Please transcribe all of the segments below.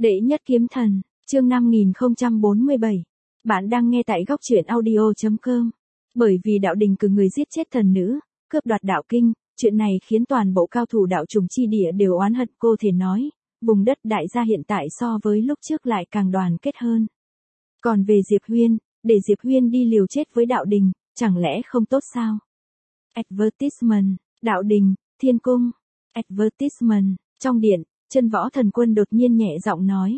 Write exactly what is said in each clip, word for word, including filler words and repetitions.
Đệ nhất kiếm thần, chương năm nghìn không trăm bốn mươi bảy. Bạn đang nghe tại góc truyện audio chấm com. Bởi vì đạo đình cử người giết chết thần nữ, cướp đoạt đạo kinh, chuyện này khiến toàn bộ cao thủ đạo trùng chi địa đều oán hận. Cô thể nói, vùng đất đại gia hiện tại so với lúc trước lại càng đoàn kết hơn. Còn về Diệp Huyên, để Diệp Huyên đi liều chết với đạo đình, chẳng lẽ không tốt sao? Advertisement, đạo đình, thiên cung. Advertisement, trong điện, Chân Võ Thần Quân đột nhiên nhẹ giọng nói.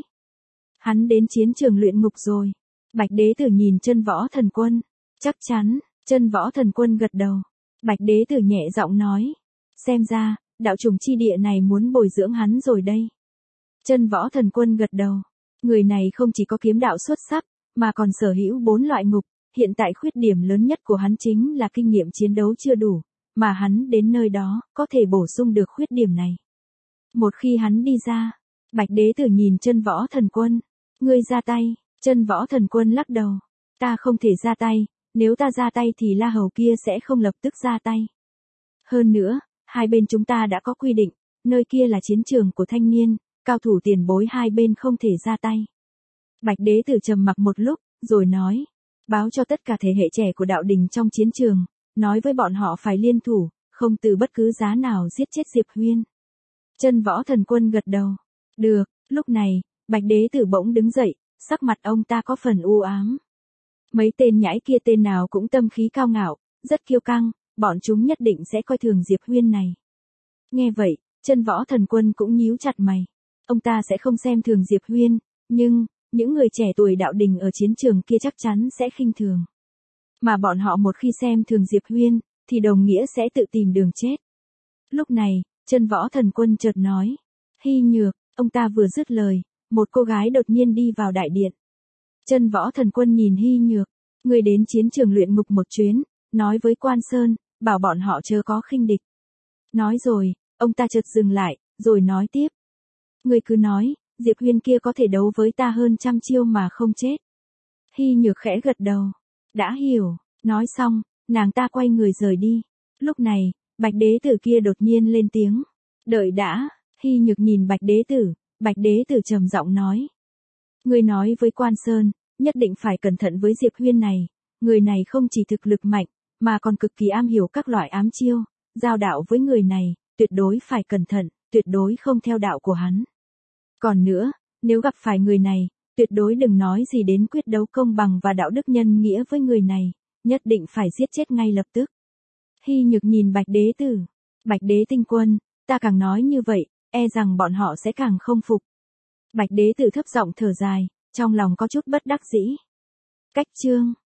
Hắn đến chiến trường luyện ngục rồi. Bạch Đế Tử nhìn Chân Võ Thần Quân. Chắc chắn, Chân Võ Thần Quân gật đầu. Bạch Đế Tử nhẹ giọng nói. Xem ra, đạo trùng chi địa này muốn bồi dưỡng hắn rồi đây. Chân Võ Thần Quân gật đầu. Người này không chỉ có kiếm đạo xuất sắc, mà còn sở hữu bốn loại ngục. Hiện tại khuyết điểm lớn nhất của hắn chính là kinh nghiệm chiến đấu chưa đủ, mà hắn đến nơi đó, có thể bổ sung được khuyết điểm này. Một khi hắn đi ra, Bạch Đế Tử nhìn Chân Võ Thần Quân. Ngươi ra tay, Chân Võ Thần Quân lắc đầu. Ta không thể ra tay, nếu ta ra tay thì La Hầu kia sẽ không lập tức ra tay. Hơn nữa, hai bên chúng ta đã có quy định, nơi kia là chiến trường của thanh niên, cao thủ tiền bối hai bên không thể ra tay. Bạch Đế Tử trầm mặc một lúc, rồi nói. Báo cho tất cả thế hệ trẻ của đạo đình trong chiến trường, nói với bọn họ phải liên thủ, không từ bất cứ giá nào giết chết Diệp Huyên. Chân Võ Thần Quân gật đầu. Được, lúc này, Bạch Đế Tử bỗng đứng dậy, sắc mặt ông ta có phần u ám. Mấy tên nhãi kia tên nào cũng tâm khí cao ngạo, rất kiêu căng, bọn chúng nhất định sẽ coi thường Diệp Huyên này. Nghe vậy, Chân Võ Thần Quân cũng nhíu chặt mày. Ông ta sẽ không xem thường Diệp Huyên, nhưng, những người trẻ tuổi đạo đình ở chiến trường kia chắc chắn sẽ khinh thường. Mà bọn họ một khi xem thường Diệp Huyên, thì đồng nghĩa sẽ tự tìm đường chết. Lúc này, Chân Võ Thần Quân chợt nói. Hy Nhược, ông ta vừa dứt lời, một cô gái đột nhiên đi vào đại điện. Chân Võ Thần Quân nhìn Hy Nhược. Người đến chiến trường luyện ngục một chuyến, nói với Quan Sơn, bảo bọn họ chớ có khinh địch. Nói rồi, ông ta chợt dừng lại, rồi nói tiếp. Người cứ nói, Diệp Huyên kia có thể đấu với ta hơn trăm chiêu mà không chết. Hy Nhược khẽ gật đầu. Đã hiểu, nói xong, nàng ta quay người rời đi. Lúc này, Bạch Đế Tử kia đột nhiên lên tiếng. Đợi đã, Hy Nhược nhìn Bạch Đế Tử, Bạch Đế Tử trầm giọng nói. Người nói với Quan Sơn, nhất định phải cẩn thận với Diệp Huyên này, người này không chỉ thực lực mạnh, mà còn cực kỳ am hiểu các loại ám chiêu, giao đạo với người này, tuyệt đối phải cẩn thận, tuyệt đối không theo đạo của hắn. Còn nữa, nếu gặp phải người này, tuyệt đối đừng nói gì đến quyết đấu công bằng và đạo đức nhân nghĩa với người này, nhất định phải giết chết ngay lập tức. Hy Nhược nhìn Bạch Đế Tử. Bạch Đế Tinh Quân, ta càng nói như vậy, e rằng bọn họ sẽ càng không phục. Bạch Đế Tử thấp giọng thở dài, trong lòng có chút bất đắc dĩ. Cách chương